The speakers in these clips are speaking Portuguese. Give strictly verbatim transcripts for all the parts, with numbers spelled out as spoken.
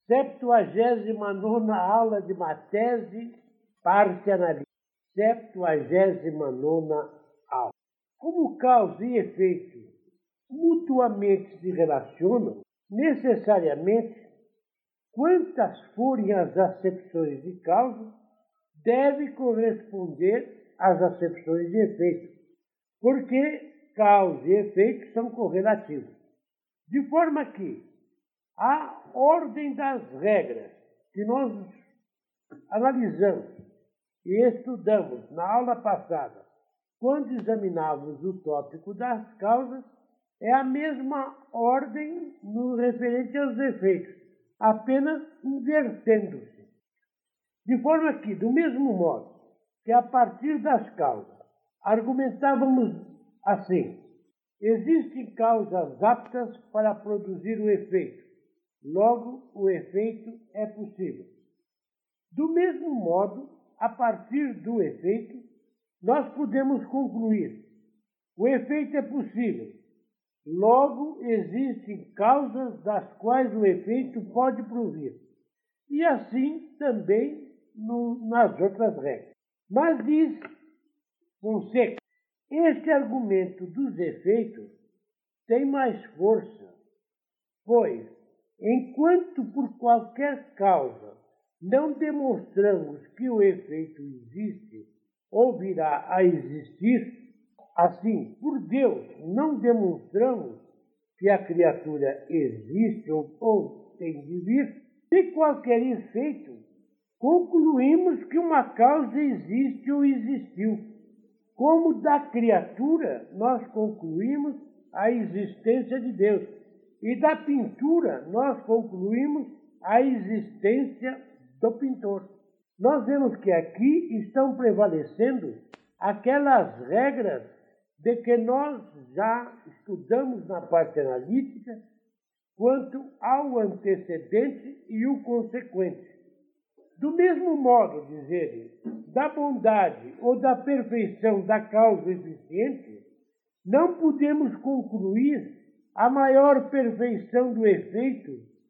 Septuagésima nona aula de Matese, parte analítica. Septuagésima nona aula. Como causa e efeito mutuamente se relacionam, necessariamente, quantas forem as acepções de causa, deve corresponder às acepções de efeito, porque causa e efeito são correlativos. De forma que a ordem das regras que nós analisamos e estudamos na aula passada, quando examinávamos o tópico das causas, é a mesma ordem no referente aos efeitos, apenas invertendo-se. De forma que, do mesmo modo que a partir das causas argumentávamos assim: existem causas aptas para produzir o efeito, logo o efeito é possível. Do mesmo modo, a partir do efeito, nós podemos concluir: o efeito é possível, logo existem causas das quais o efeito pode provir. E assim também no, nas outras regras. Mas diz Fonseca: este argumento dos efeitos tem mais força, pois, enquanto por qualquer causa não demonstramos que o efeito existe ou virá a existir, assim, por Deus, não demonstramos que a criatura existe ou, ou tem de vir, de qualquer efeito, concluímos que uma causa existe ou existiu. Como da criatura, nós concluímos a existência de Deus. E da pintura, nós concluímos a existência do pintor. Nós vemos que aqui estão prevalecendo aquelas regras de que nós já estudamos na parte analítica quanto ao antecedente e o consequente. Do mesmo modo, dizer, da bondade ou da perfeição da causa eficiente, não podemos concluir a maior perfeição do efeito,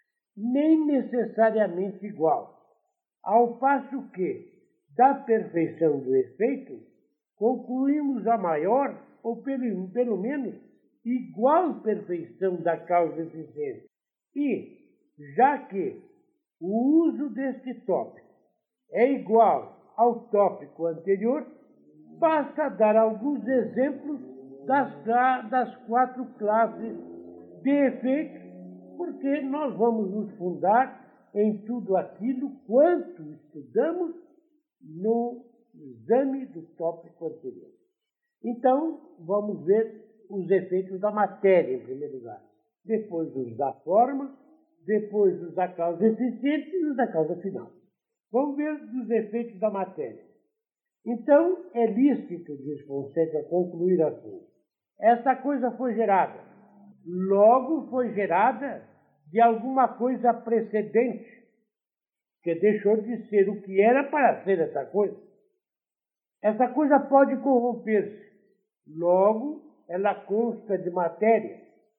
nem necessariamente igual, ao passo que, da perfeição do efeito, concluímos a maior, ou pelo, pelo menos, igual perfeição da causa eficiente. E, já que o uso deste tópico é igual ao tópico anterior, basta dar alguns exemplos das, das quatro classes de efeitos, porque nós vamos nos fundar em tudo aquilo quanto estudamos no exame do tópico anterior. Então, vamos ver os efeitos da matéria, em primeiro lugar. Depois os da forma, depois os da causa eficiente e os da causa final. Vamos ver dos efeitos da matéria. Então, é lícito, diz Fonseca, concluir assim: esta coisa foi gerada, logo foi gerada de alguma coisa precedente, que deixou de ser o que era para ser essa coisa. Essa coisa pode corromper-se, logo ela consta de matéria.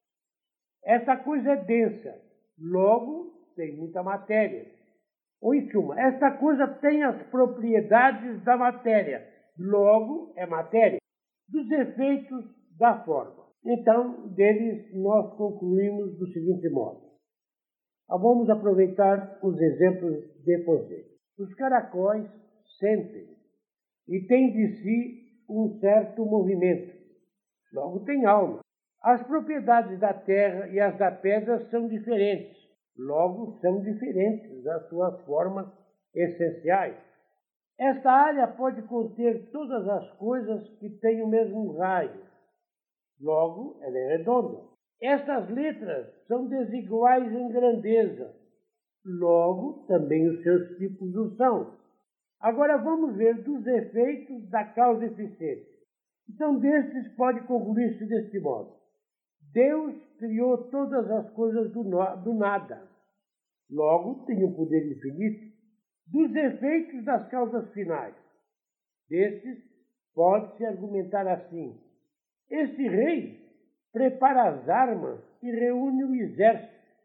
Essa coisa é densa, logo tem muita matéria. Ou, em suma, essa coisa tem as propriedades da matéria, logo é matéria. Dos efeitos da forma. Então, deles nós concluímos do seguinte modo. Vamos aproveitar os exemplos de Fonseca. Os caracóis sentem e têm de si um certo movimento, logo tem alma. As propriedades da terra e as da pedra são diferentes, logo são diferentes das suas formas essenciais. Esta área pode conter todas as coisas que têm o mesmo raio, logo ela é redonda. Estas letras são desiguais em grandeza, logo também os seus tipos o são. Agora vamos ver dos efeitos da causa eficiente. Então, destes pode concluir-se deste modo: Deus criou todas as coisas do, no, do nada, logo tem um poder infinito. Dos efeitos das causas finais, destes pode-se argumentar assim: este rei prepara as armas e reúne o exército,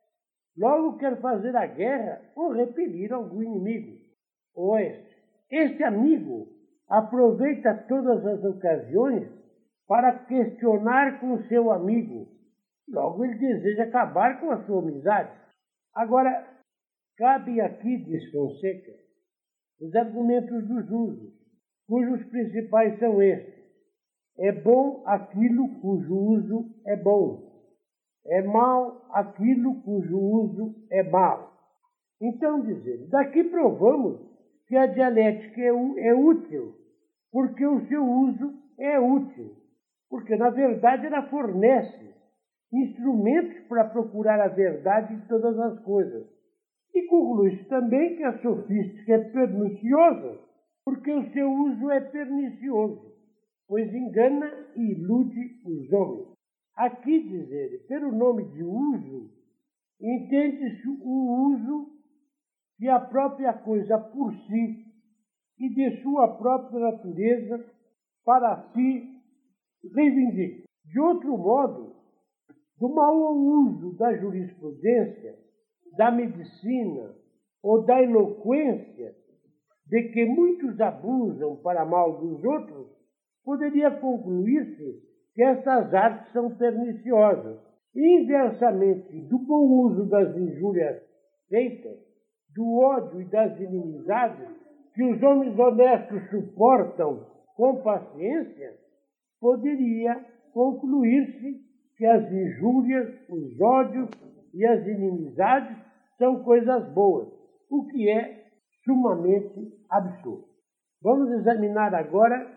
Logo quer fazer a guerra ou repelir algum inimigo. Oeste. Este amigo aproveita todas as ocasiões para questionar com seu amigo. Logo ele deseja acabar com a sua amizade. Agora, cabe aqui, diz Fonseca, os argumentos dos usos, cujos principais são estes. É bom aquilo cujo uso é bom. É mal aquilo cujo uso é mal. Então, dizer, daqui provamos que a dialética é, é útil, porque o seu uso é útil, porque, na verdade, ela fornece instrumentos para procurar a verdade em todas as coisas. E conclui-se também que a sofística é perniciosa, porque o seu uso é pernicioso, pois engana e ilude os homens. Aqui, diz ele, pelo nome de uso, entende-se o uso de a própria coisa por si e de sua própria natureza para si reivindica. De outro modo, do mau uso da jurisprudência, da medicina ou da eloquência, de que muitos abusam para mal dos outros, poderia concluir-se que estas artes são perniciosas. Inversamente, do bom uso das injúrias feitas, do ódio e das inimizades que os homens honestos suportam com paciência, poderia concluir-se que as injúrias, os ódios e as inimizades são coisas boas, o que é sumamente absurdo. Vamos examinar agora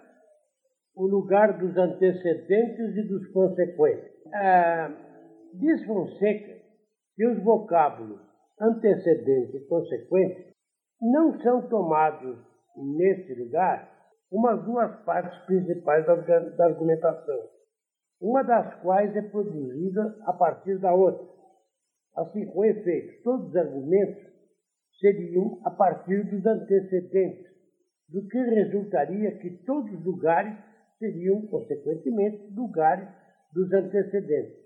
o lugar dos antecedentes e dos consequentes. Ah, diz Fonseca que os vocábulos antecedente e consequente não são tomados nesse lugar umas duas partes principais da, da argumentação, uma das quais é produzida a partir da outra. Assim, com efeito, todos os argumentos seriam a partir dos antecedentes, do que resultaria que todos os lugares seriam, consequentemente, lugares dos antecedentes.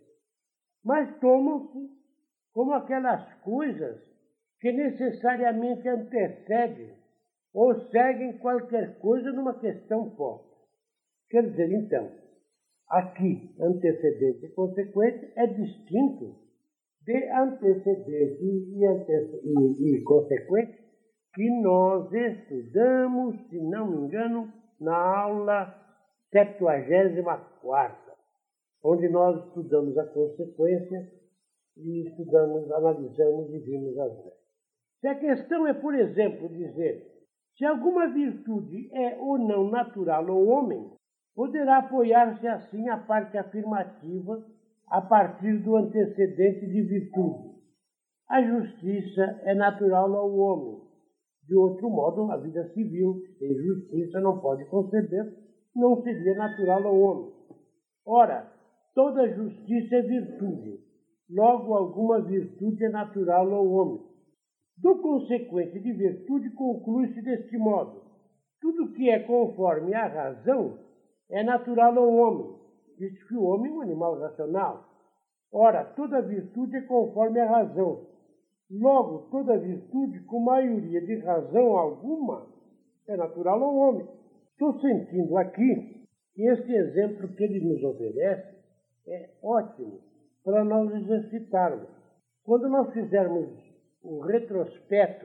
Mas tomam-se como aquelas coisas que necessariamente antecedem ou seguem qualquer coisa numa questão posta. Quer dizer, então, aqui, antecedente e consequente é distinto de antecedente e, antece e, e consequente que nós estudamos, se não me engano, na aula septuagésima quarta, onde nós estudamos a consequência e estudamos, analisamos e vimos as leis. Se a questão é, por exemplo, dizer se alguma virtude é ou não natural ao homem, poderá apoiar-se assim a parte afirmativa a partir do antecedente de virtude. A justiça é natural ao homem. De outro modo, a vida civil sem justiça não pode conceber, não seria natural ao homem. Ora, toda justiça é virtude. Logo, alguma virtude é natural ao homem. Do consequente de virtude, conclui-se deste modo: tudo que é conforme à razão é natural ao homem, visto que o homem é um animal racional. Ora, toda virtude é conforme à razão. Logo, toda virtude, com maioria de razão alguma, é natural ao homem. Estou sentindo aqui que este exemplo que ele nos oferece é ótimo para nós exercitarmos. Quando nós fizermos o retrospecto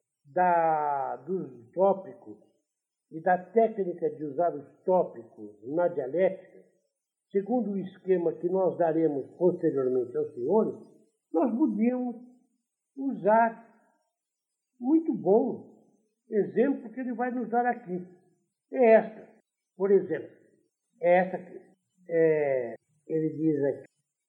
da, dos tópicos e da técnica de usar os tópicos na dialética, segundo o esquema que nós daremos posteriormente aos senhores, nós podíamos usar muito bom exemplo que ele vai nos dar aqui. É esta, por exemplo, é esta aqui. É, ele diz aqui,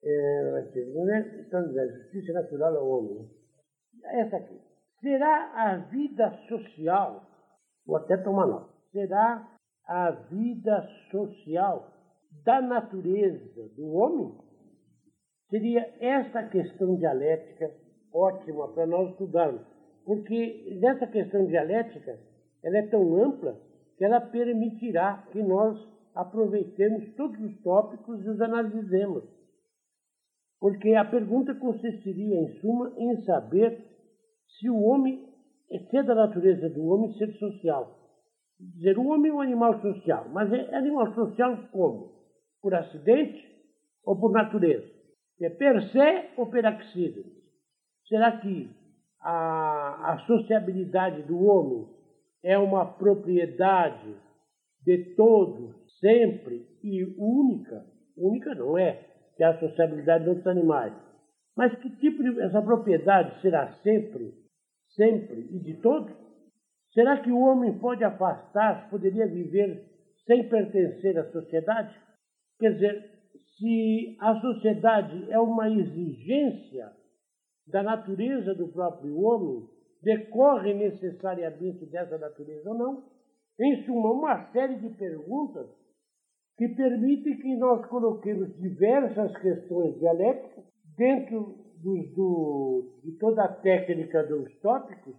é, então, a justiça natural ao homem. Essa aqui. Será a vida social, vou até tomar nota, será a vida social da natureza do homem? Seria esta questão dialética ótima para nós estudarmos, porque nessa questão dialética ela é tão ampla que ela permitirá que nós aproveitemos todos os tópicos e os analisemos. Porque a pergunta consistiria, em suma, em saber se o homem, se é da natureza do homem ser social. Dizer, o homem é um animal social, mas é animal social como? Por acidente ou por natureza? É per se ou per accident? Será que a, a sociabilidade do homem é uma propriedade de todos, sempre e única? Única não é, que é a sociabilidade de outros animais. Mas que tipo de essa propriedade será sempre, sempre e de todos? Será que o homem pode afastar-se, poderia viver sem pertencer à sociedade? Quer dizer, se a sociedade é uma exigência da natureza do próprio homem, decorre necessariamente dessa natureza ou não? Em suma, uma série de perguntas que permitem que nós coloquemos diversas questões dialéticas dentro do, do, de toda a técnica dos tópicos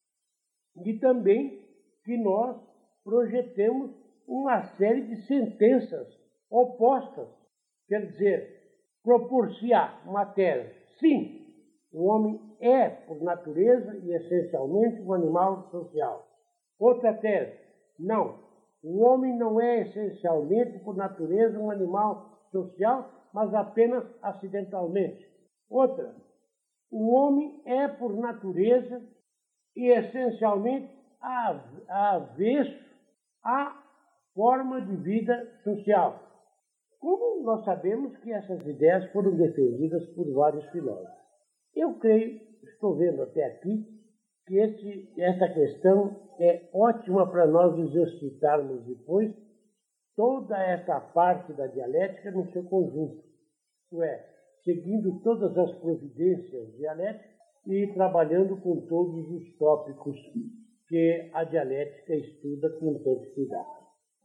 e também que nós projetemos uma série de sentenças opostas. Quer dizer, propor-se a uma tese. Sim, o homem é, por natureza e essencialmente, um animal social. Outra tese. Não, o homem não é essencialmente, por natureza, um animal social, mas apenas acidentalmente. Outra. O homem é, por natureza e essencialmente, avesso à forma de vida social. Como nós sabemos que essas ideias foram defendidas por vários filósofos. Eu creio, estou vendo até aqui, que esse, essa questão é ótima para nós exercitarmos depois toda essa parte da dialética no seu conjunto. Isto é, seguindo todas as providências dialéticas e trabalhando com todos os tópicos que a dialética estuda com tanto cuidado.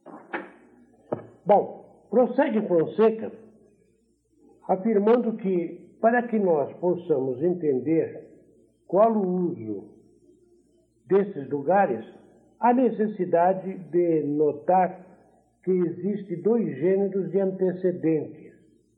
Bom, prossegue Fonseca, afirmando que, para que nós possamos entender qual o uso desses lugares, há necessidade de notar que existem dois gêneros de antecedentes,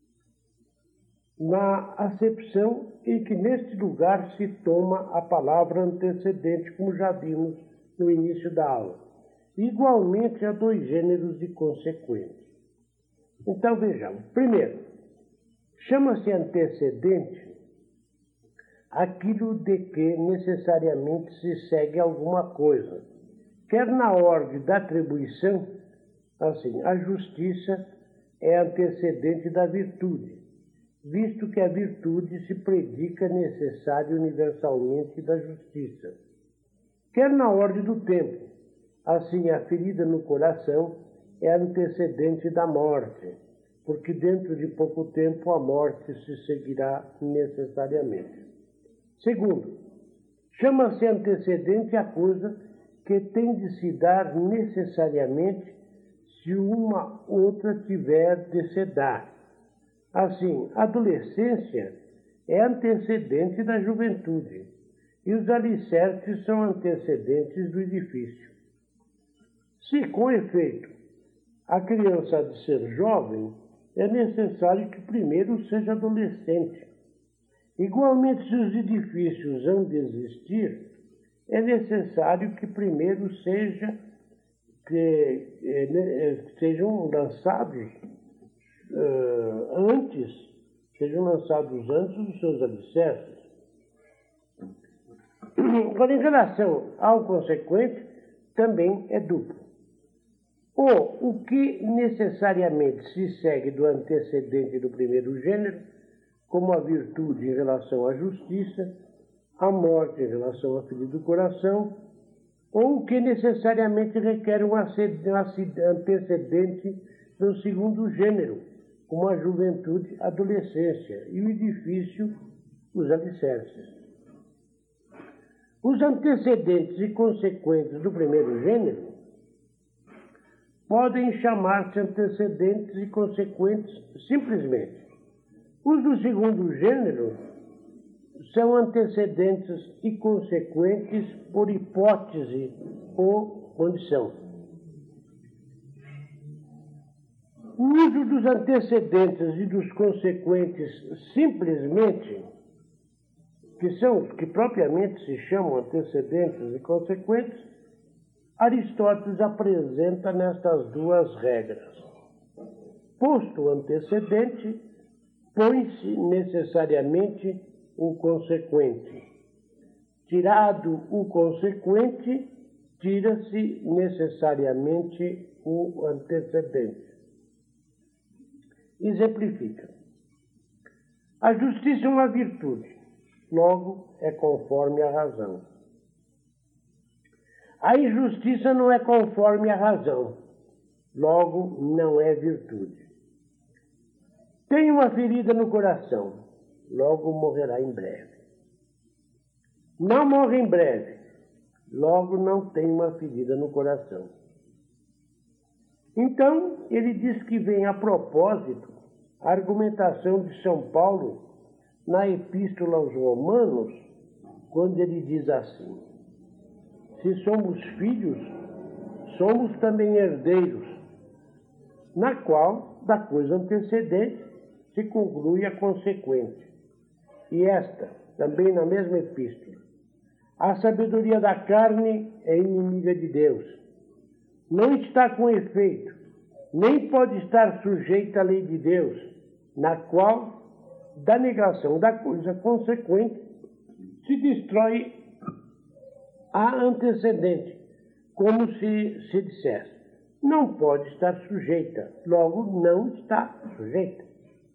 na acepção em que neste lugar se toma a palavra antecedente, como já vimos no início da aula. Igualmente, há dois gêneros de consequentes. Então, vejamos. Primeiro, chama-se antecedente aquilo de que necessariamente se segue alguma coisa, quer na ordem da atribuição, assim, a justiça é antecedente da virtude, visto que a virtude se predica necessária universalmente da justiça. Quer na ordem do tempo, assim, a ferida no coração é antecedente da morte, porque dentro de pouco tempo a morte se seguirá necessariamente. Segundo, chama-se antecedente a coisa que tem de se dar necessariamente se uma outra tiver de se dar. Assim, a adolescência é antecedente da juventude e os alicerces são antecedentes do edifício. Se, com efeito, a criança há de ser jovem, é necessário que primeiro seja adolescente. Igualmente, se os edifícios hão de existir, é necessário que primeiro seja, que, eh, sejam lançados uh, antes, sejam lançados antes os seus alicerces. Agora, em relação ao consequente, também é duplo. Ou o que necessariamente se segue do antecedente do primeiro gênero, como a virtude em relação à justiça, a morte em relação à ferida do coração, ou o que necessariamente requer um antecedente do segundo gênero, como a juventude, a adolescência, e o edifício, os alicerces. Os antecedentes e consequentes do primeiro gênero podem chamar-se antecedentes e consequentes simplesmente. Os do segundo gênero são antecedentes e consequentes por hipótese ou condição. O uso dos antecedentes e dos consequentes simplesmente, que são os que propriamente se chamam antecedentes e consequentes, Aristóteles apresenta nestas duas regras. Posto o antecedente, põe-se necessariamente o consequente. Tirado o consequente, tira-se necessariamente o antecedente. Exemplifica. A justiça é uma virtude, logo é conforme a razão. A injustiça não é conforme a razão, logo não é virtude. Tem uma ferida no coração, logo morrerá em breve. Não morre em breve, logo não tem uma ferida no coração. Então, ele diz que vem a propósito a argumentação de São Paulo na Epístola aos Romanos, quando ele diz assim: se somos filhos, somos também herdeiros, na qual, da coisa antecedente, se conclui a consequente. E esta, também na mesma epístola: a sabedoria da carne é inimiga de Deus. Não está com efeito, nem pode estar sujeita à lei de Deus, na qual, da negação da coisa consequente, se destrói a antecedente, como se se dissesse: não pode estar sujeita, logo não está sujeita.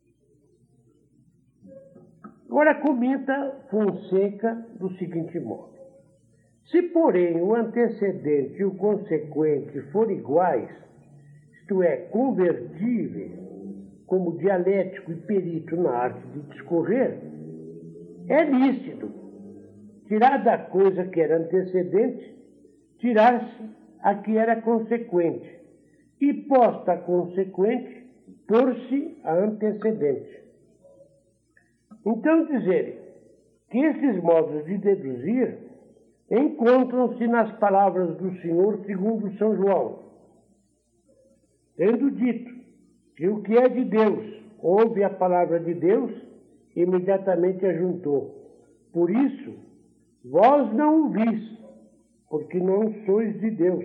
Agora comenta Fonseca do seguinte modo: se, porém, o antecedente e o consequente forem iguais, isto é, convertíveis, como dialético e perito na arte de discorrer, é lícito tirar da coisa que era antecedente, tirar-se a que era consequente, e posta a consequente, pôr-se a antecedente. Então, dizer que esses modos de deduzir encontram-se nas palavras do Senhor segundo São João, tendo dito que o que é de Deus ouve a palavra de Deus, imediatamente ajuntou: por isso, vós não o vis, porque não sois de Deus.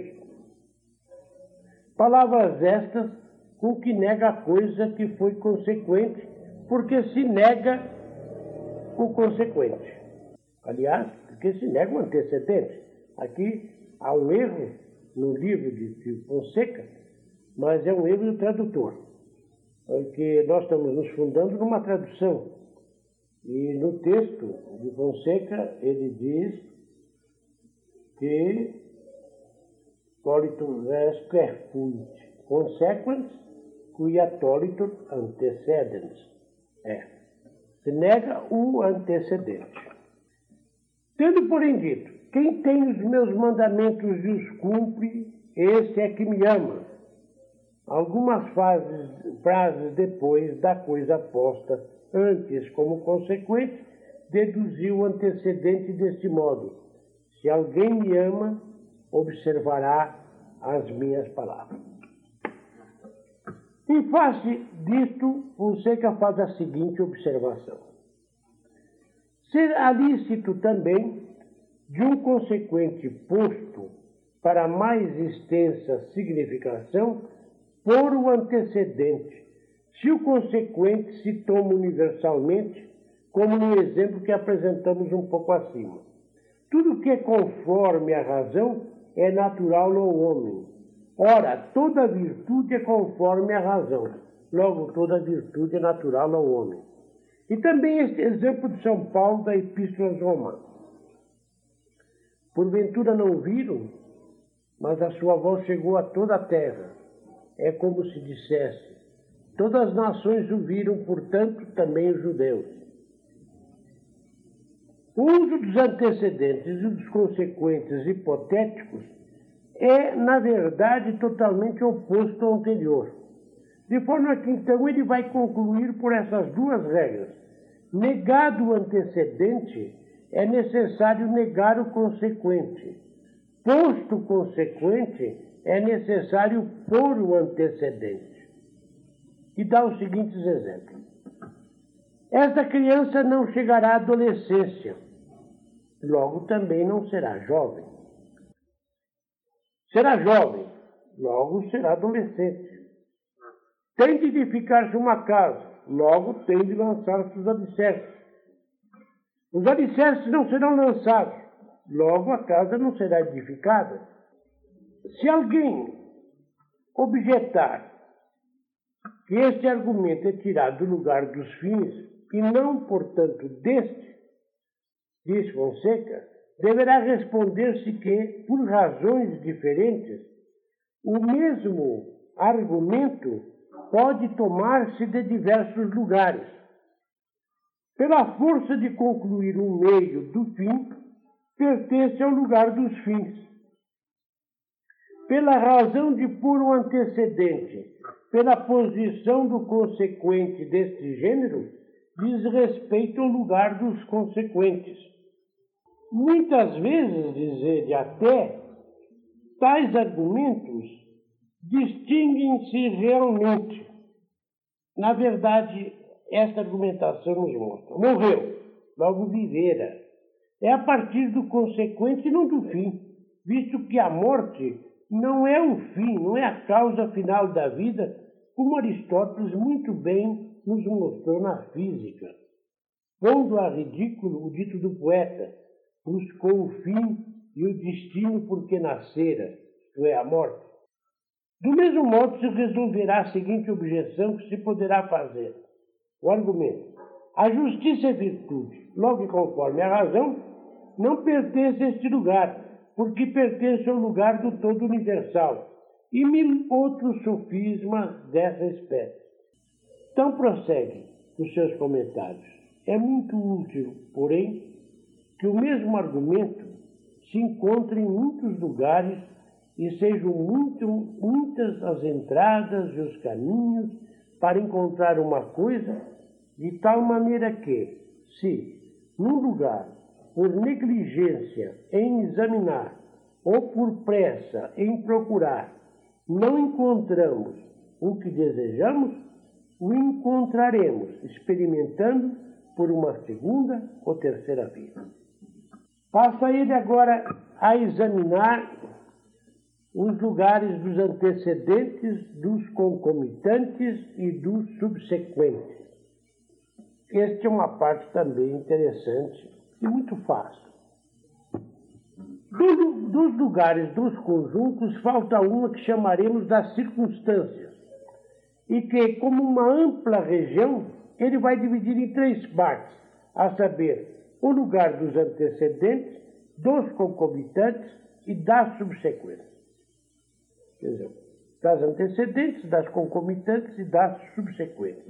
Palavras estas com que nega a coisa que foi consequente, porque se nega o consequente. Aliás, porque se nega o antecedente. Aqui há um erro no livro de Fonseca, mas é um erro do tradutor, porque nós estamos nos fundando numa tradução. E no texto de Fonseca ele diz que tolitur res fuit consequens quia tolitur antecedens. É, se nega o antecedente. Tendo, porém, dito: quem tem os meus mandamentos e os cumpre, esse é que me ama. Algumas frases, frases depois da coisa posta antes como consequente, deduziu o antecedente deste modo: se alguém me ama, observará as minhas palavras. Em face disto, Fonseca faz a seguinte observação: será lícito também de um consequente posto para mais extensa significação por o antecedente, se o consequente se toma universalmente, como no exemplo que apresentamos um pouco acima. Tudo que é conforme a razão é natural ao homem. Ora, toda virtude é conforme a razão, logo toda virtude é natural ao homem. E também este exemplo de São Paulo da Epístola aos Romanos. Porventura não viram, mas a sua voz chegou a toda a terra. É como se dissesse: todas as nações o viram, portanto, também os judeus. O uso dos antecedentes e dos consequentes hipotéticos é, na verdade, totalmente oposto ao anterior. De forma que, então, ele vai concluir por essas duas regras: negado o antecedente, é necessário negar o consequente. Posto o consequente, é necessário pôr o antecedente. e dá os seguintes exemplos. Esta criança não chegará à adolescência, logo também não será jovem. Será jovem, logo será adolescente. Tem de edificar-se uma casa, logo tem de lançar-se os alicerces. Os alicerces não serão lançados, logo a casa não será edificada. Se alguém objetar que este argumento é tirado do lugar dos fins e não, portanto, deste, diz Fonseca, deverá responder-se que, por razões diferentes, o mesmo argumento pode tomar-se de diversos lugares. Pela força de concluir um meio do fim, pertence ao lugar dos fins. Pela razão de puro antecedente, pela posição do consequente deste gênero, diz respeito ao lugar dos consequentes. Muitas vezes, diz ele, até, tais argumentos distinguem-se realmente. Na verdade, esta argumentação nos mostra. Morreu, logo vivera. É a partir do consequente e não do fim, visto que a morte não é o fim, não é a causa final da vida, como Aristóteles muito bem nos mostrou na física. Pondo a ridículo o dito do poeta, buscou o fim e o destino porque nascera, isto é, a morte. Do mesmo modo se resolverá a seguinte objeção que se poderá fazer. O argumento. A justiça é virtude, logo e conforme a razão, não pertence a este lugar, porque pertence ao lugar do todo universal, e mil outros sofismas dessa espécie. Então prossegue os seus comentários. É muito útil, porém, que o mesmo argumento se encontre em muitos lugares e sejam muito, muitas as entradas e os caminhos para encontrar uma coisa, de tal maneira que, se, num lugar, por negligência em examinar ou por pressa em procurar, não encontramos o que desejamos, o encontraremos experimentando por uma segunda ou terceira vez. Passa ele agora a examinar os lugares dos antecedentes, dos concomitantes e dos subsequentes. Esta é uma parte também interessante e muito fácil. Do, dos lugares dos conjuntos, falta uma que chamaremos das circunstâncias, e que, como uma ampla região, ele vai dividir em três partes, a saber, o lugar dos antecedentes, dos concomitantes e das subsequentes. Quer dizer, das antecedentes, das concomitantes e das subsequentes.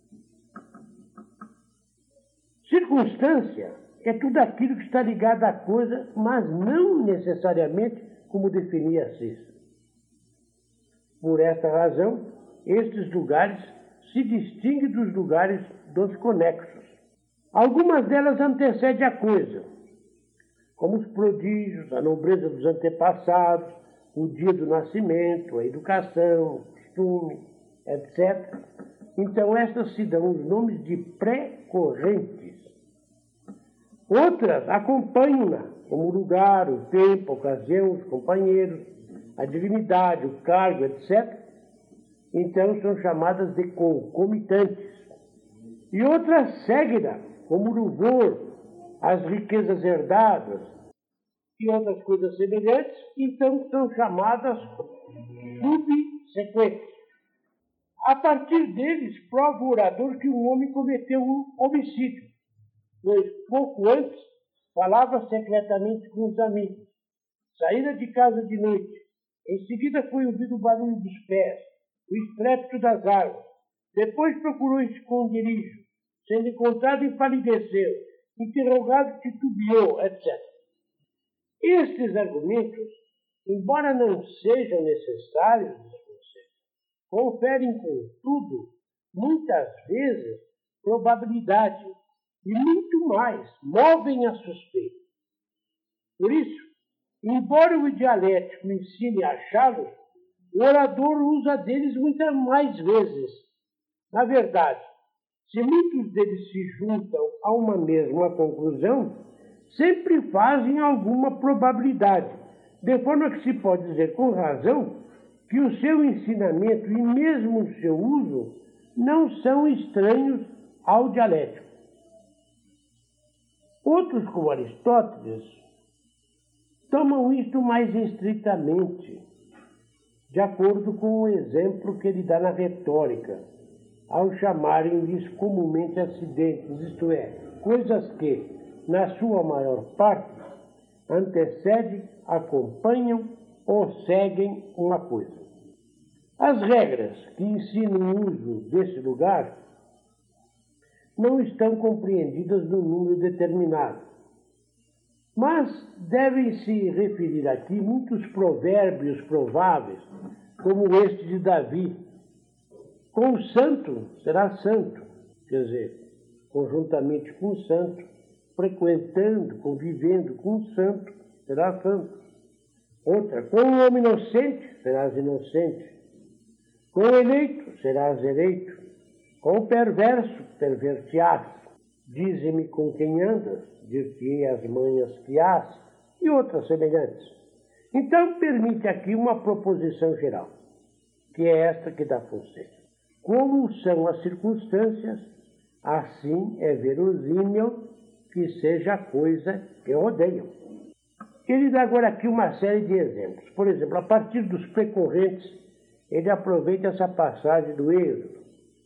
Circunstância é tudo aquilo que está ligado à coisa, mas não necessariamente como definia Cícero. Por esta razão, estes lugares se distinguem dos lugares dos conexos. Algumas delas antecedem a coisa, como os prodígios, a nobreza dos antepassados, o dia do nascimento, a educação, o costume, etcétera. Então, estas se dão os nomes de pré-correntes. Outras acompanham-na, como o lugar, o tempo, a ocasião, os companheiros, a dignidade, o cargo, etcétera. Então, são chamadas de concomitantes. E outras seguem-na, como o louvor, as riquezas herdadas e outras coisas semelhantes, então são chamadas subsequentes. A partir deles, prova o orador que um homem cometeu um homicídio, pois pouco antes falava secretamente com os amigos. Saíra de casa de noite. Em seguida foi ouvido o barulho dos pés, o estrépito das árvores. Depois procurou esconderijo. Sendo encontrado, empalideceu. Interrogado, titubeou, etcétera. Estes argumentos, embora não sejam necessários, conferem, contudo, muitas vezes, probabilidade e muito mais, movem a suspeita. Por isso, embora o dialético ensine a achá-los, o orador usa deles muitas mais vezes, Na verdade, se muitos deles se juntam a uma mesma conclusão, sempre fazem alguma probabilidade, de forma que se pode dizer com razão que o seu ensinamento e mesmo o seu uso não são estranhos ao dialético. Outros, como Aristóteles, tomam isto mais estritamente, de acordo com o exemplo que ele dá na retórica, ao chamarem-lhes comumente acidentes, isto é, coisas que, na sua maior parte, antecedem, acompanham ou seguem uma coisa. As regras que ensinam o uso desse lugar não estão compreendidas num número determinado, mas devem-se referir aqui muitos provérbios prováveis, como este de Davi: com o santo será santo, quer dizer, conjuntamente com o santo, frequentando, convivendo com o santo, será santo. Outra, com o homem inocente serás inocente, com o eleito serás eleito, com o perverso perverti-ás. Dize-me com quem andas, dir-te-ei as manhas que hás, e outras semelhantes. Então, permite aqui uma proposição geral, que é esta que dá Fonseca. Como são as circunstâncias, assim é verossímil que seja a coisa que rodeiam. Ele dá agora aqui uma série de exemplos. Por exemplo, a partir dos precorrentes, ele aproveita essa passagem do Êxodo.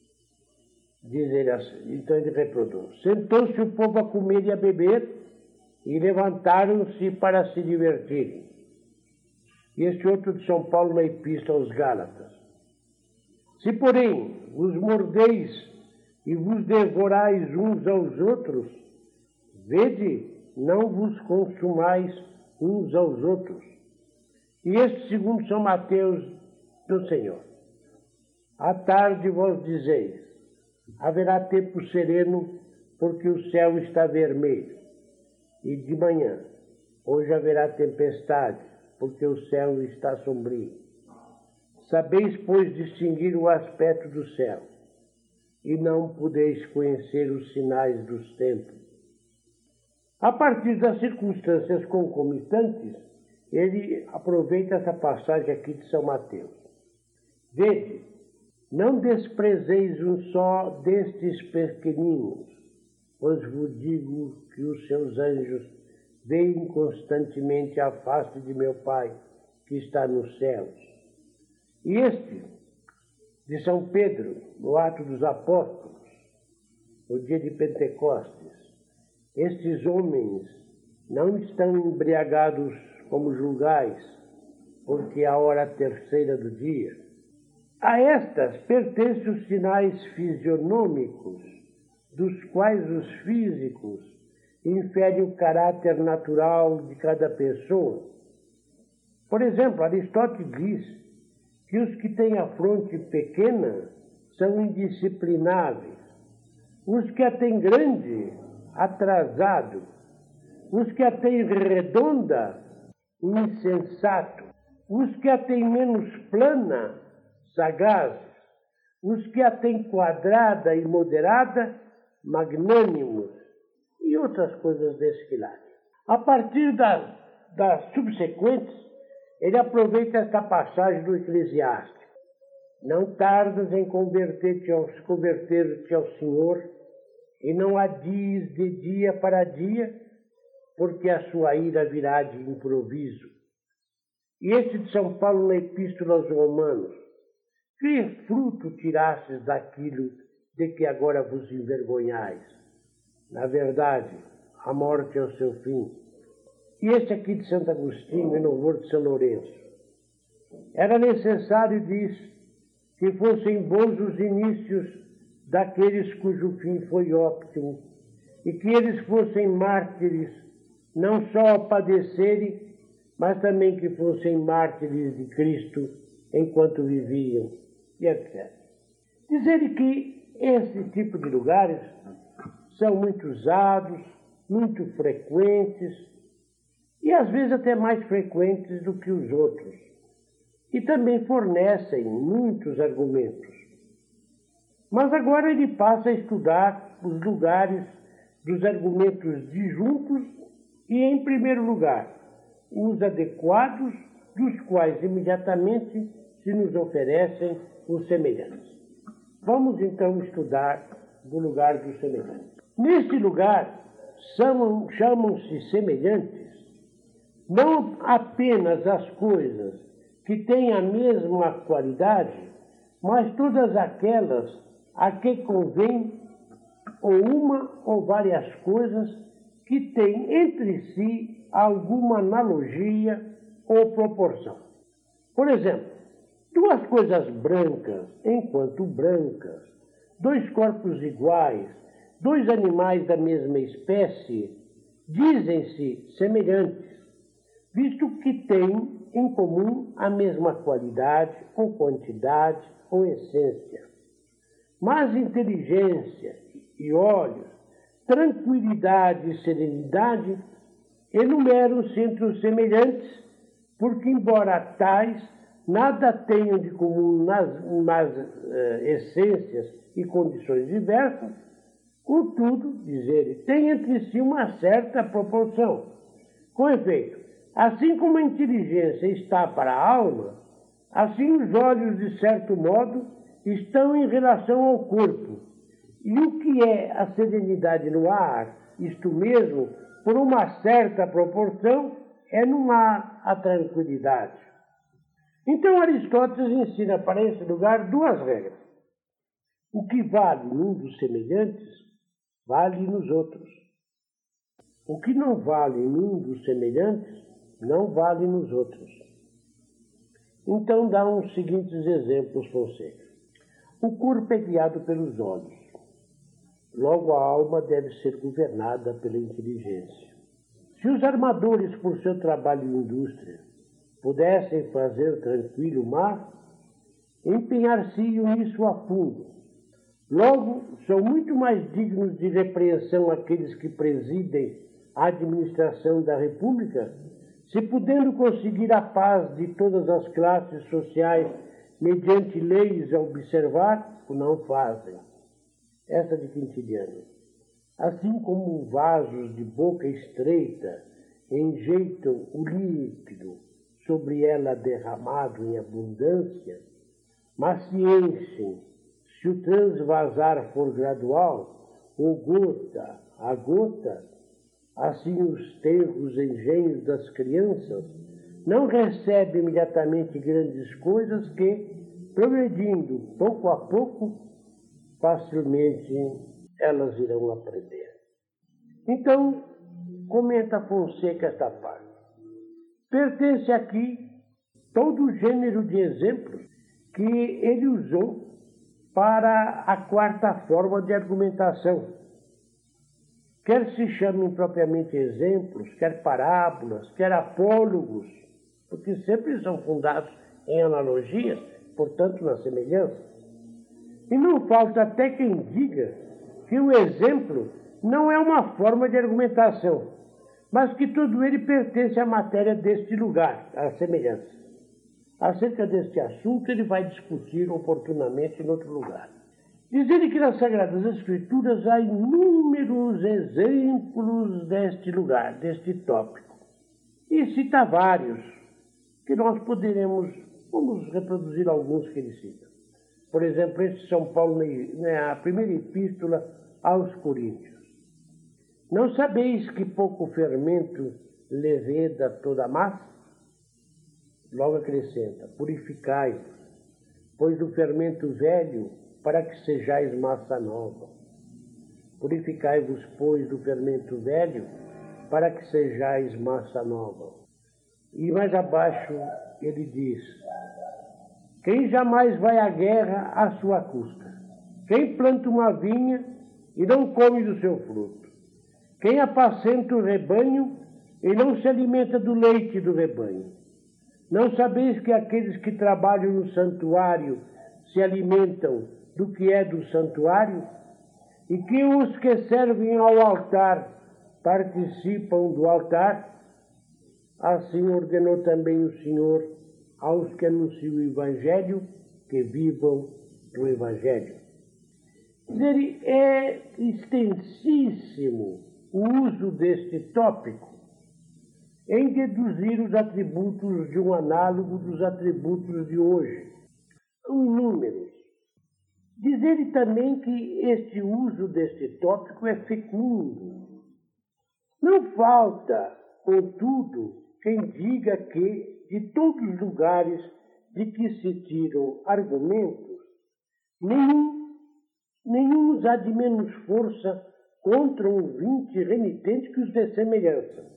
Diz ele assim, então ele reproduz: sentou-se o povo a comer e a beber, e levantaram-se para se divertirem. E este outro de São Paulo na Epístola aos Gálatas: se, porém, vos mordeis e vos devorais uns aos outros, vede, não vos consumais uns aos outros. E este segundo São Mateus do Senhor: à tarde vós dizeis, haverá tempo sereno, porque o céu está vermelho. E de manhã, hoje haverá tempestade, porque o céu está sombrio. Sabeis, pois, distinguir o aspecto do céu, e não podeis conhecer os sinais dos tempos. A partir das circunstâncias concomitantes, ele aproveita essa passagem aqui de São Mateus. Vede, não desprezeis um só destes pequeninos, pois vos digo que os seus anjos veem constantemente a face de meu Pai, que está nos céus. E este, de São Pedro, no Atos dos Apóstolos, no dia de Pentecostes: estes homens não estão embriagados como julgais, porque é a hora terceira do dia. A estas pertencem os sinais fisionômicos, dos quais os físicos inferem o caráter natural de cada pessoa. Por exemplo, Aristóteles diz que os que têm a fronte pequena são indisciplináveis, os que a têm grande, atrasado, os que a têm redonda, insensato, os que a têm menos plana, sagazes, os que a têm quadrada e moderada, magnânimos, e outras coisas desse quilate. A partir das, das subsequentes, ele aproveita esta passagem do Eclesiástico: não tardas em converter-te ao, converter-te ao Senhor, e não adies de dia para dia, porque a sua ira virá de improviso. E este de São Paulo na Epístola aos Romanos: que fruto tirastes daquilo de que agora vos envergonhais? Na verdade, a morte é o seu fim. E este aqui de Santo Agostinho, em louvor de São Lourenço: era necessário, diz, que fossem bons os inícios daqueles cujo fim foi óptimo, e que eles fossem mártires, não só ao padecerem, mas também que fossem mártires de Cristo enquanto viviam, e etcétera. Dizer que esse tipo de lugares são muito usados, muito frequentes, e às vezes até mais frequentes do que os outros, e também fornecem muitos argumentos. Mas agora ele passa a estudar os lugares dos argumentos disjuntos e, em primeiro lugar, os adequados, dos quais imediatamente se nos oferecem os semelhantes. Vamos então estudar do lugar dos semelhantes. Neste lugar, chamam-se semelhantes não apenas as coisas que têm a mesma qualidade, mas todas aquelas a que convém ou uma ou várias coisas que têm entre si alguma analogia ou proporção. Por exemplo, duas coisas brancas, enquanto brancas, dois corpos iguais, dois animais da mesma espécie, dizem-se semelhantes, visto que têm em comum a mesma qualidade, ou quantidade, ou essência. Mas inteligência e olhos, tranquilidade e serenidade enumeram-se entre os semelhantes, porque, embora tais nada tenham de comum nas, nas uh, essências e condições diversas, contudo, diz ele, têm entre si uma certa proporção. Com efeito, assim como a inteligência está para a alma, assim os olhos, de certo modo, estão em relação ao corpo. E o que é a serenidade no ar, isto mesmo, por uma certa proporção, é no ar a tranquilidade. Então Aristóteles ensina para esse lugar duas regras. O que vale num dos semelhantes, vale nos outros. O que não vale num dos semelhantes, não vale nos outros. Então dá uns seguintes exemplos, Fonseca. O corpo é guiado pelos olhos. Logo a alma deve ser governada pela inteligência. Se os armadores, por seu trabalho e indústria, pudessem fazer tranquilo o mar, empenhar-se-iam nisso a fundo. Logo, são muito mais dignos de repreensão aqueles que presidem a administração da República, se podendo conseguir a paz de todas as classes sociais mediante leis a observar, o não fazem. Essa de Quintiliano. Assim como vasos de boca estreita enjeitam o líquido sobre ela derramado em abundância, mas se enchem, se o transvasar for gradual, ou gota a gota, assim os tenros engenhos das crianças não recebem imediatamente grandes coisas que, progredindo pouco a pouco, facilmente elas irão aprender. Então, comenta Fonseca esta parte. Pertence aqui todo o gênero de exemplos que ele usou para a quarta forma de argumentação. Quer se chamem propriamente exemplos, quer parábolas, quer apólogos, porque sempre são fundados em analogias, portanto na semelhança. E não falta até quem diga que o exemplo não é uma forma de argumentação, mas que todo ele pertence à matéria deste lugar, à semelhança. Acerca deste assunto ele vai discutir oportunamente em outro lugar. Diz ele que nas Sagradas Escrituras há inúmeros exemplos deste lugar, deste tópico. E cita vários, que nós poderemos, vamos reproduzir alguns que ele cita. Por exemplo, este São Paulo, na primeira epístola aos Coríntios. Não sabeis que pouco fermento leveda toda a massa? Logo acrescenta, purificai-vos, pois o fermento velho, para que sejais massa nova. Purificai-vos, pois, do fermento velho, para que sejais massa nova. E mais abaixo ele diz, quem jamais vai à guerra à sua custa? Quem planta uma vinha e não come do seu fruto? Quem apacenta o rebanho e não se alimenta do leite do rebanho? Não sabeis que aqueles que trabalham no santuário se alimentam do que é do santuário? E que os que servem ao altar participam do altar? Assim ordenou também o Senhor aos que anunciam o Evangelho, que vivam do Evangelho. Ele é extensíssimo o uso deste tópico em deduzir os atributos de um análogo dos atributos de hoje. São inúmeros. Dizer também que este uso deste tópico é fecundo. Não falta, contudo, quem diga que, de todos os lugares de que se tiram argumentos, nenhum, nenhum nos há de menos força contra um ouvinte renitente que os de semelhança.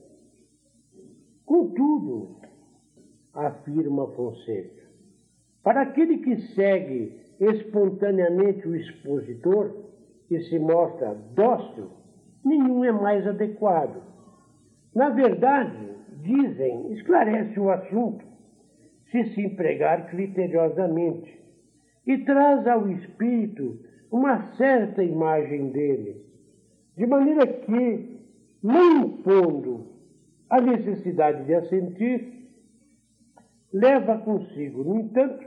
Contudo, afirma Fonseca, para aquele que segue espontaneamente o expositor e se mostra dócil, nenhum é mais adequado. Na verdade, dizem, esclarece o assunto, se se empregar criteriosamente, e traz ao espírito uma certa imagem dele, de maneira que, não impondo a necessidade de assentir, leva consigo, no entanto,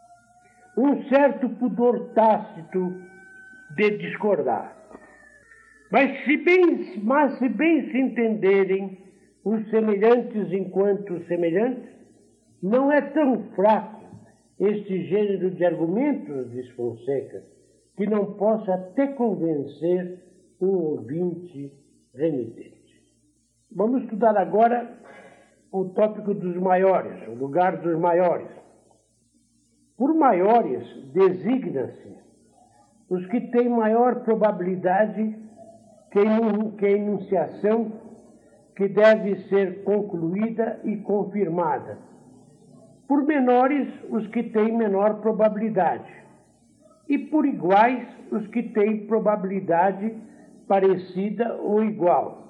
um certo pudor tácito de discordar. Mas se bem, mas se, bem se entenderem os semelhantes enquanto semelhantes, não é tão fraco este gênero de argumentos, diz Fonseca, que não possa até convencer um ouvinte renitente. Vamos estudar agora o tópico dos maiores, o lugar dos maiores. Por maiores, designa-se os que têm maior probabilidade que a enunciação que deve ser concluída e confirmada. Por menores, os que têm menor probabilidade. E por iguais, os que têm probabilidade parecida ou igual.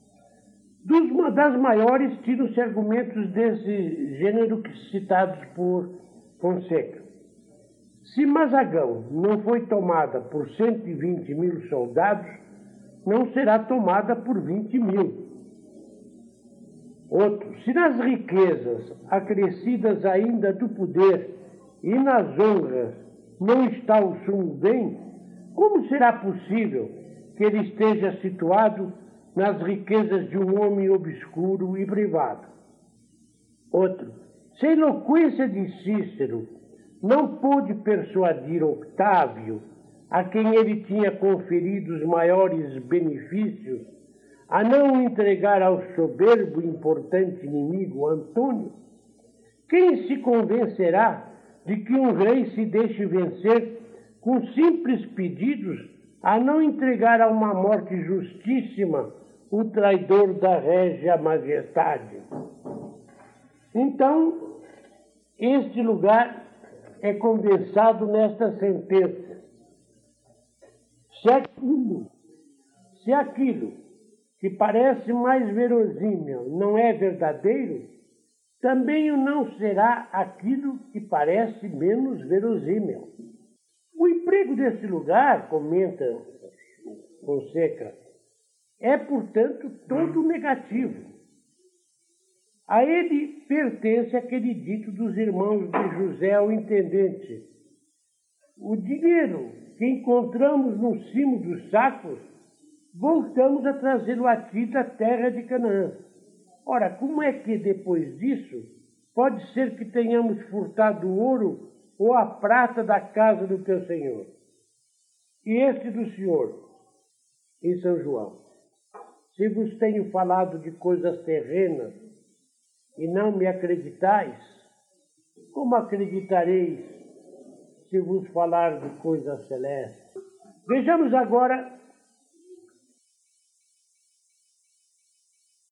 Dos, das maiores, tiram-se argumentos desse gênero citados por Fonseca. Se Mazagão não foi tomada por cento e vinte mil soldados, não será tomada por vinte mil. Outro, se nas riquezas acrescidas ainda do poder e nas honras não está o sumo bem, como será possível que ele esteja situado nas riquezas de um homem obscuro e privado? Outro, se a eloquência de Cícero não pôde persuadir Octávio, a quem ele tinha conferido os maiores benefícios, a não entregar ao soberbo e importante inimigo Antônio, quem se convencerá de que um rei se deixe vencer com simples pedidos a não entregar a uma morte justíssima o traidor da régia majestade? Então, este lugar é condensado nesta sentença. Se aquilo, se aquilo que parece mais verossímil não é verdadeiro, também o não será aquilo que parece menos verossímil. O emprego desse lugar, comenta Fonseca, é, portanto, todo negativo. A ele pertence aquele dito dos irmãos de José ao intendente: o dinheiro que encontramos no cimo dos sacos, voltamos a trazê-lo aqui da terra de Canaã. Ora, como é que depois disso pode ser que tenhamos furtado o ouro ou a prata da casa do teu senhor? E este do senhor, em São João? Se vos tenho falado de coisas terrenas e não me acreditais, como acreditareis se vos falar de coisas celestes? Vejamos agora